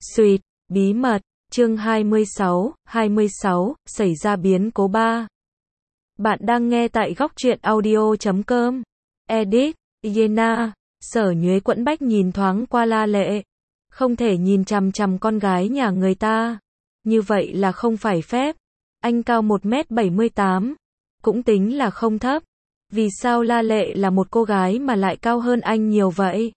Xuyệt, bí mật, chương 26, xảy ra biến cố 3. Bạn đang nghe tại góc truyện audio.com. Edit, Yena, Sở Nhuế quẫn bách nhìn thoáng qua La Lệ. Không thể nhìn chằm chằm con gái nhà người ta. Như vậy là không phải phép. Anh cao 1m78. Cũng tính là không thấp. Vì sao La Lệ là một cô gái mà lại cao hơn anh nhiều vậy?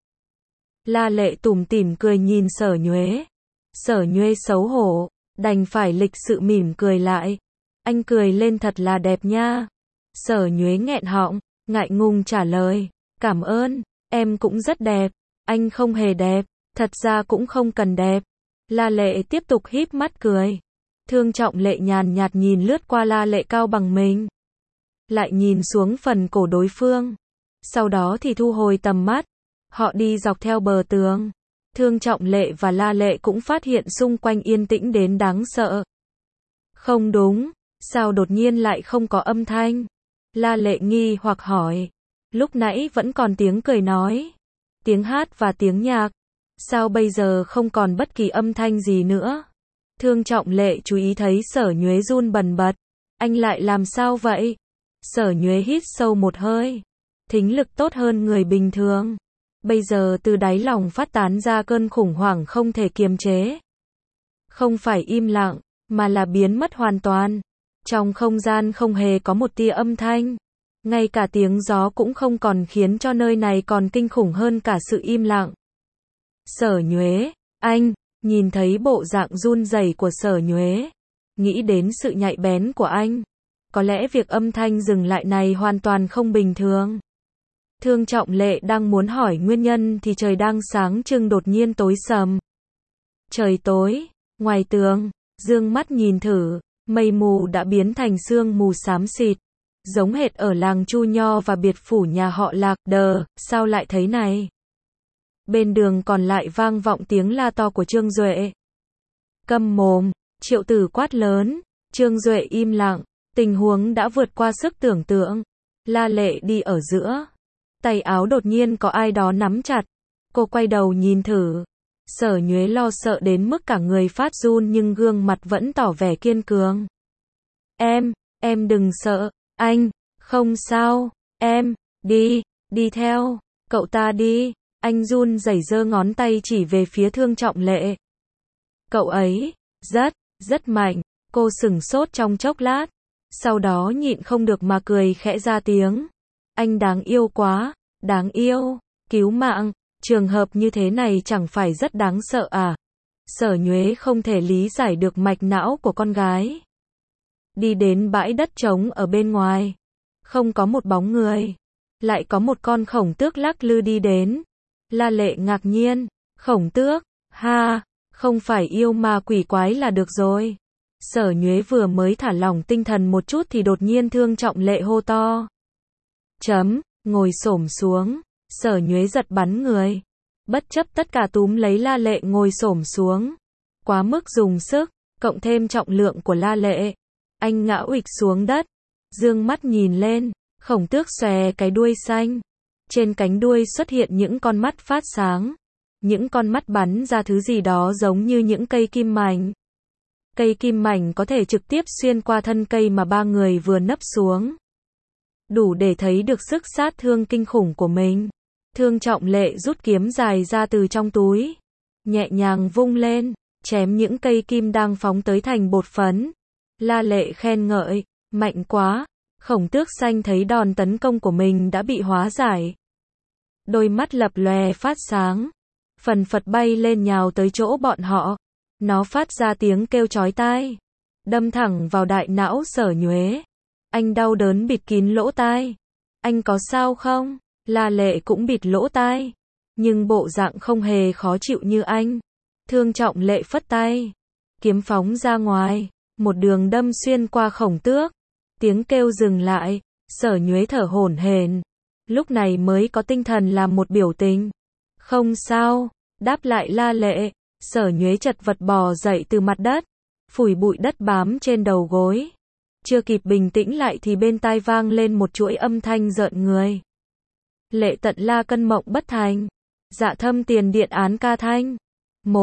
La Lệ tủm tỉm cười nhìn Sở Nhuế. Sở Nhuế xấu hổ, đành phải lịch sự mỉm cười lại. Anh cười lên thật là đẹp nha. Sở Nhuế nghẹn họng, ngại ngùng trả lời. Cảm ơn, em cũng rất đẹp. Anh không hề đẹp, thật ra cũng không cần đẹp. La Lệ tiếp tục híp mắt cười. Thương Trọng Lệ nhàn nhạt nhìn lướt qua La Lệ cao bằng mình. Lại nhìn xuống phần cổ đối phương. Sau đó thì thu hồi tầm mắt. Họ đi dọc theo bờ tường. Thương Trọng Lệ và La Lệ cũng phát hiện xung quanh yên tĩnh đến đáng sợ. Không đúng, sao đột nhiên lại không có âm thanh? La Lệ nghi hoặc hỏi. Lúc nãy vẫn còn tiếng cười nói, tiếng hát và tiếng nhạc. Sao bây giờ không còn bất kỳ âm thanh gì nữa? Thương Trọng Lệ chú ý thấy Sở Nhuế run bần bật. Anh lại làm sao vậy? Sở Nhuế hít sâu một hơi. Thính lực tốt hơn người bình thường. Bây giờ từ đáy lòng phát tán ra cơn khủng hoảng không thể kiềm chế. Không phải im lặng, mà là biến mất hoàn toàn. Trong không gian không hề có một tia âm thanh. Ngay cả tiếng gió cũng không còn, khiến cho nơi này còn kinh khủng hơn cả sự im lặng. Sở Nhuế, anh, nhìn thấy bộ dạng run rẩy của Sở Nhuế. Nghĩ đến sự nhạy bén của anh. Có lẽ việc âm thanh dừng lại này hoàn toàn không bình thường. Thương Trọng Lệ đang muốn hỏi nguyên nhân thì trời đang sáng trưng đột nhiên tối sầm. Trời tối, ngoài tường, dương mắt nhìn thử, mây mù đã biến thành sương mù xám xịt, giống hệt ở làng Chu Nho và biệt phủ nhà họ Lạc. Đờ, sao lại thế này? Bên đường còn lại vang vọng tiếng la to của Trương Duệ. Câm mồm, Triệu Tử quát lớn. Trương Duệ im lặng, tình huống đã vượt qua sức tưởng tượng. La Lệ đi ở giữa. Tay áo đột nhiên có ai đó nắm chặt. Cô quay đầu nhìn thử. Sở Nhuế lo sợ đến mức cả người phát run nhưng gương mặt vẫn tỏ vẻ kiên cường. Em đừng sợ, anh, không sao, em, đi theo, cậu ta đi. Anh run rẩy giơ ngón tay chỉ về phía Thương Trọng Lệ. Cậu ấy, rất mạnh. Cô sửng sốt trong chốc lát. Sau đó nhịn không được mà cười khẽ ra tiếng. Anh đáng yêu quá, đáng yêu, cứu mạng, trường hợp như thế này chẳng phải rất đáng sợ à? Sở Nhuế không thể lý giải được mạch não của con gái. Đi đến bãi đất trống ở bên ngoài. Không có một bóng người. Lại có một con khổng tước lắc lư đi đến. La Lệ ngạc nhiên, khổng tước, ha, không phải yêu ma quỷ quái là được rồi. Sở Nhuế vừa mới thả lỏng tinh thần một chút thì đột nhiên Thương Trọng Lệ hô to. Ngồi xổm xuống. Sở Nhuế giật bắn người. Bất chấp tất cả túm lấy La Lệ ngồi xổm xuống. Quá mức dùng sức, cộng thêm trọng lượng của La Lệ. Anh ngã uịch xuống đất. Dương mắt nhìn lên, khổng tước xòe cái đuôi xanh. Trên cánh đuôi xuất hiện những con mắt phát sáng. Những con mắt bắn ra thứ gì đó giống như những cây kim mảnh. Cây kim mảnh có thể trực tiếp xuyên qua thân cây mà ba người vừa nấp xuống. Đủ để thấy được sức sát thương kinh khủng của mình. Thương Trọng Lệ rút kiếm dài ra từ trong túi. Nhẹ nhàng vung lên, chém những cây kim đang phóng tới thành bột phấn. La Lệ khen ngợi, mạnh quá. Khổng tước xanh thấy đòn tấn công của mình đã bị hóa giải. Đôi mắt lập lòe phát sáng. Phần phật bay lên nhào tới chỗ bọn họ. Nó phát ra tiếng kêu chói tai. Đâm thẳng vào đại não Sở Nhuế. Anh đau đớn bịt kín lỗ tai. Anh có sao không? La Lệ cũng bịt lỗ tai. Nhưng bộ dạng không hề khó chịu như anh. Thương Trọng Lệ phất tay. Kiếm phóng ra ngoài. Một đường đâm xuyên qua khổng tước. Tiếng kêu dừng lại. Sở Nhuế thở hổn hển. Lúc này mới có tinh thần làm một biểu tình. Không sao. Đáp lại La Lệ. Sở Nhuế chật vật bò dậy từ mặt đất. Phủi bụi đất bám trên đầu gối. Chưa kịp bình tĩnh lại thì bên tai vang lên một chuỗi âm thanh rợn người. Lệ tận la cân mộng bất thành. Dạ thâm tiền điện án ca thanh. 1.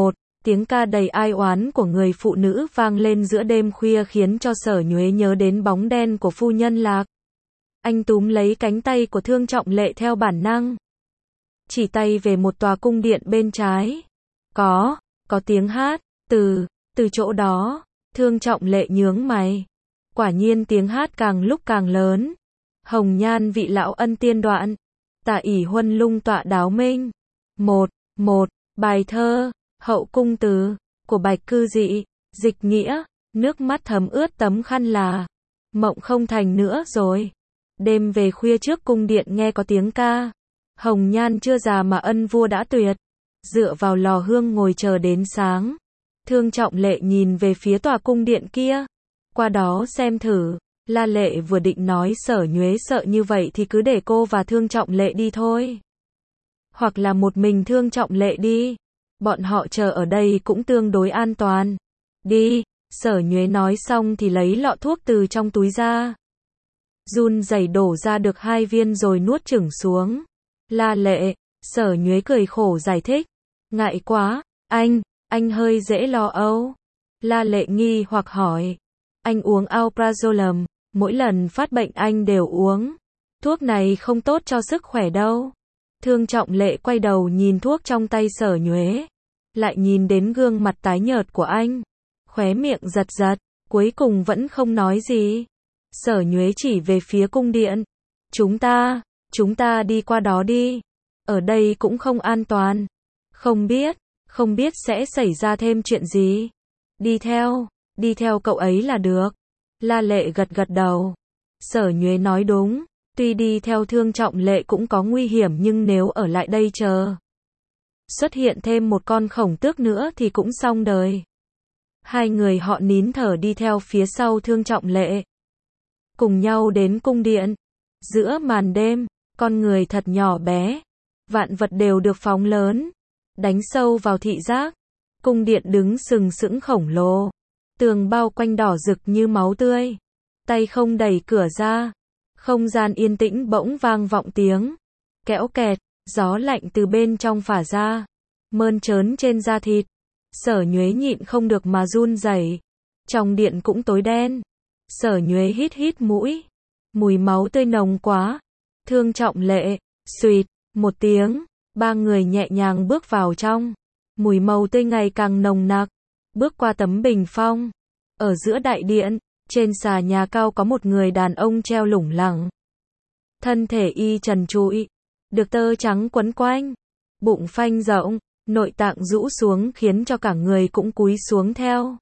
Tiếng ca đầy ai oán của người phụ nữ vang lên giữa đêm khuya khiến cho Sở Nhuế nhớ đến bóng đen của phu nhân Lạc. Anh túm lấy cánh tay của Thương Trọng Lệ theo bản năng. Chỉ tay về một tòa cung điện bên trái. Có tiếng hát, từ chỗ đó. Thương Trọng Lệ nhướng mày. Quả nhiên tiếng hát càng lúc càng lớn. Hồng nhan vị lão ân tiên đoạn. Tả ỷ huân lung tọa đáo minh. Một bài thơ, Hậu cung từ, của Bạch Cư Dị, dịch nghĩa, nước mắt thấm ướt tấm khăn là, mộng không thành nữa rồi. Đêm về khuya trước cung điện nghe có tiếng ca. Hồng nhan chưa già mà ân vua đã tuyệt. Dựa vào lò hương ngồi chờ đến sáng. Thương Trọng Lệ nhìn về phía tòa cung điện kia. Qua đó xem thử. La Lệ vừa định nói Sở Nhuế sợ như vậy thì cứ để cô và Thương Trọng Lệ đi thôi. Hoặc là một mình Thương Trọng Lệ đi. Bọn họ chờ ở đây cũng tương đối an toàn. Đi. Sở Nhuế nói xong thì lấy lọ thuốc từ trong túi ra. Run rẩy đổ ra được 2 viên rồi nuốt chửng xuống. La Lệ. Sở Nhuế cười khổ giải thích. Ngại quá. Anh hơi dễ lo âu. La Lệ nghi hoặc hỏi. Anh uống Alprazolam. Mỗi lần phát bệnh anh đều uống. Thuốc này không tốt cho sức khỏe đâu. Thương Trọng Lệ quay đầu nhìn thuốc trong tay Sở Nhuế. Lại nhìn đến gương mặt tái nhợt của anh. Khóe miệng giật giật. Cuối cùng vẫn không nói gì. Sở Nhuế chỉ về phía cung điện. Chúng ta đi qua đó đi. Ở đây cũng không an toàn. Không biết sẽ xảy ra thêm chuyện gì. Đi theo cậu ấy là được. La Lệ gật đầu. Sở Nhuế nói đúng. Tuy đi theo Thương Trọng Lệ cũng có nguy hiểm nhưng nếu ở lại đây chờ. Xuất hiện thêm một con khổng tước nữa thì cũng xong đời. Hai người họ nín thở đi theo phía sau Thương Trọng Lệ. Cùng nhau đến cung điện. Giữa màn đêm, con người thật nhỏ bé. Vạn vật đều được phóng lớn. Đánh sâu vào thị giác. Cung điện đứng sừng sững khổng lồ. Tường bao quanh đỏ rực như máu tươi. Tay không đẩy cửa ra. Không gian yên tĩnh bỗng vang vọng tiếng. Kéo kẹt, gió lạnh từ bên trong phả ra. Mơn trớn trên da thịt. Sở Nhuế nhịn không được mà run rẩy. Trong điện cũng tối đen. Sở Nhuế hít mũi. Mùi máu tươi nồng quá. Thương Trọng Lệ, xùyt, một tiếng. 3 người nhẹ nhàng bước vào trong. Mùi máu tươi ngày càng nồng nặc. Bước qua tấm bình phong. Ở giữa đại điện, trên xà nhà cao có một người đàn ông treo lủng lẳng. Thân thể y trần trụi. Được tơ trắng quấn quanh. Bụng phanh rộng. Nội tạng rũ xuống khiến cho cả người cũng cúi xuống theo.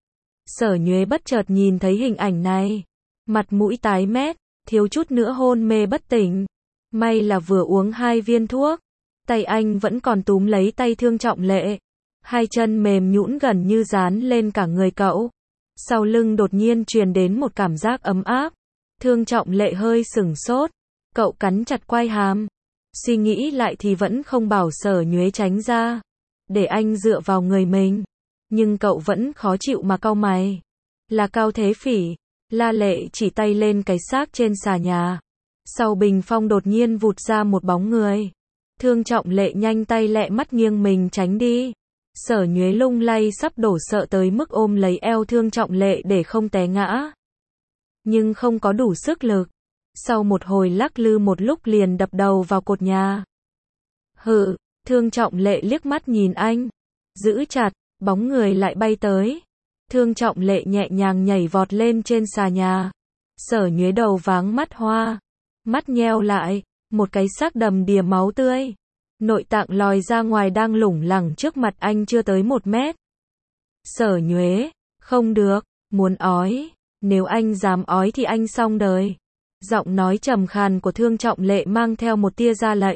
Sở Nhuế bất chợt nhìn thấy hình ảnh này. Mặt mũi tái mét, thiếu chút nữa hôn mê bất tỉnh. May là vừa uống 2 viên thuốc. Tay anh vẫn còn túm lấy tay Thương Trọng Lệ. 2 chân mềm nhũn gần như dán lên cả người cậu. Sau lưng đột nhiên truyền đến một cảm giác ấm áp. Thương Trọng Lệ hơi sửng sốt. Cậu cắn chặt quai hàm. Suy nghĩ lại thì vẫn không bảo Sở Nhuế tránh ra. Để anh dựa vào người mình. Nhưng cậu vẫn khó chịu mà cau mày. Là Cao Thế Phỉ. La Lệ chỉ tay lên cái xác trên xà nhà. Sau bình phong đột nhiên vụt ra một bóng người. Thương Trọng Lệ nhanh tay lẹ mắt nghiêng mình tránh đi. Sở Nhuế lung lay sắp đổ sợ tới mức ôm lấy eo Thương Trọng Lệ để không té ngã. Nhưng không có đủ sức lực. Sau một hồi lắc lư một lúc liền đập đầu vào cột nhà. Hự, Thương Trọng Lệ liếc mắt nhìn anh. Giữ chặt, bóng người lại bay tới. Thương Trọng Lệ nhẹ nhàng nhảy vọt lên trên xà nhà. Sở Nhuế đầu váng mắt hoa. Mắt nheo lại, một cái xác đầm đìa máu tươi. Nội tạng lòi ra ngoài đang lủng lẳng trước mặt anh chưa tới 1 mét. Sở Nhuế, không được, muốn ói. Nếu anh dám ói thì anh xong đời. Giọng nói trầm khàn của Thương Trọng Lệ mang theo một tia ra lệnh.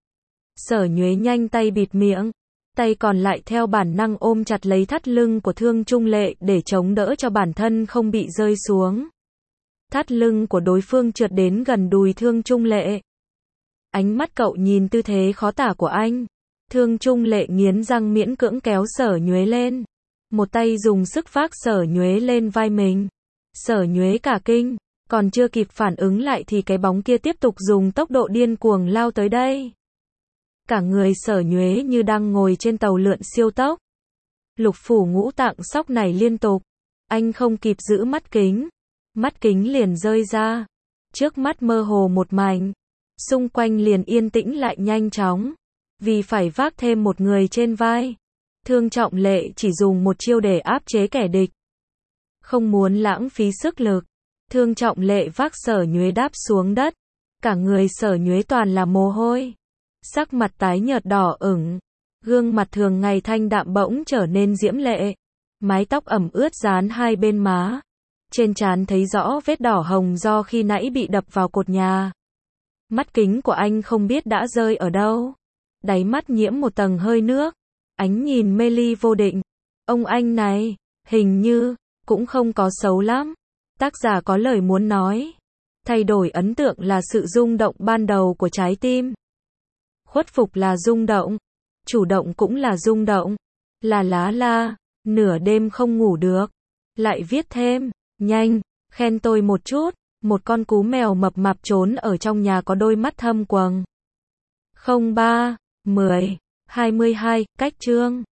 Sở Nhuế nhanh tay bịt miệng. Tay còn lại theo bản năng ôm chặt lấy thắt lưng của Thương Trung Lệ để chống đỡ cho bản thân không bị rơi xuống. Thắt lưng của đối phương trượt đến gần đùi Thương Trung Lệ. Ánh mắt cậu nhìn tư thế khó tả của anh. Thương Trung Lệ nghiến răng miễn cưỡng kéo Sở Nhuế lên. Một tay dùng sức vác Sở Nhuế lên vai mình. Sở Nhuế cả kinh, còn chưa kịp phản ứng lại thì cái bóng kia tiếp tục dùng tốc độ điên cuồng lao tới đây. Cả người Sở Nhuế như đang ngồi trên tàu lượn siêu tốc. lục phủ ngũ tạng sóc nảy liên tục. Anh không kịp giữ mắt kính liền rơi ra. Trước mắt mơ hồ một mảnh, xung quanh liền yên tĩnh lại nhanh chóng, vì phải vác thêm một người trên vai. Thương Trọng Lệ chỉ dùng một chiêu để áp chế kẻ địch. Không muốn lãng phí sức lực, Thương Trọng Lệ vác Sở Nhuế đáp xuống đất. Cả người Sở Nhuế toàn là mồ hôi. Sắc mặt tái nhợt đỏ ửng, gương mặt thường ngày thanh đạm bỗng trở nên diễm lệ. Mái tóc ẩm ướt dán hai bên má. Trên trán thấy rõ vết đỏ hồng do khi nãy bị đập vào cột nhà. Mắt kính của anh không biết đã rơi ở đâu. Đáy mắt nhiễm một tầng hơi nước. Ánh nhìn mê ly vô định. Ông anh này, hình như, cũng không có xấu lắm. Tác giả có lời muốn nói. Thay đổi ấn tượng là sự rung động ban đầu của trái tim. Khuất phục là rung động. Chủ động cũng là rung động. Là lá la. Nửa đêm không ngủ được. Lại viết thêm. Nhanh, khen tôi một chút. Một con cú mèo mập mạp trốn ở trong nhà có đôi mắt thâm quầng. 03, 10, 22, cách chương.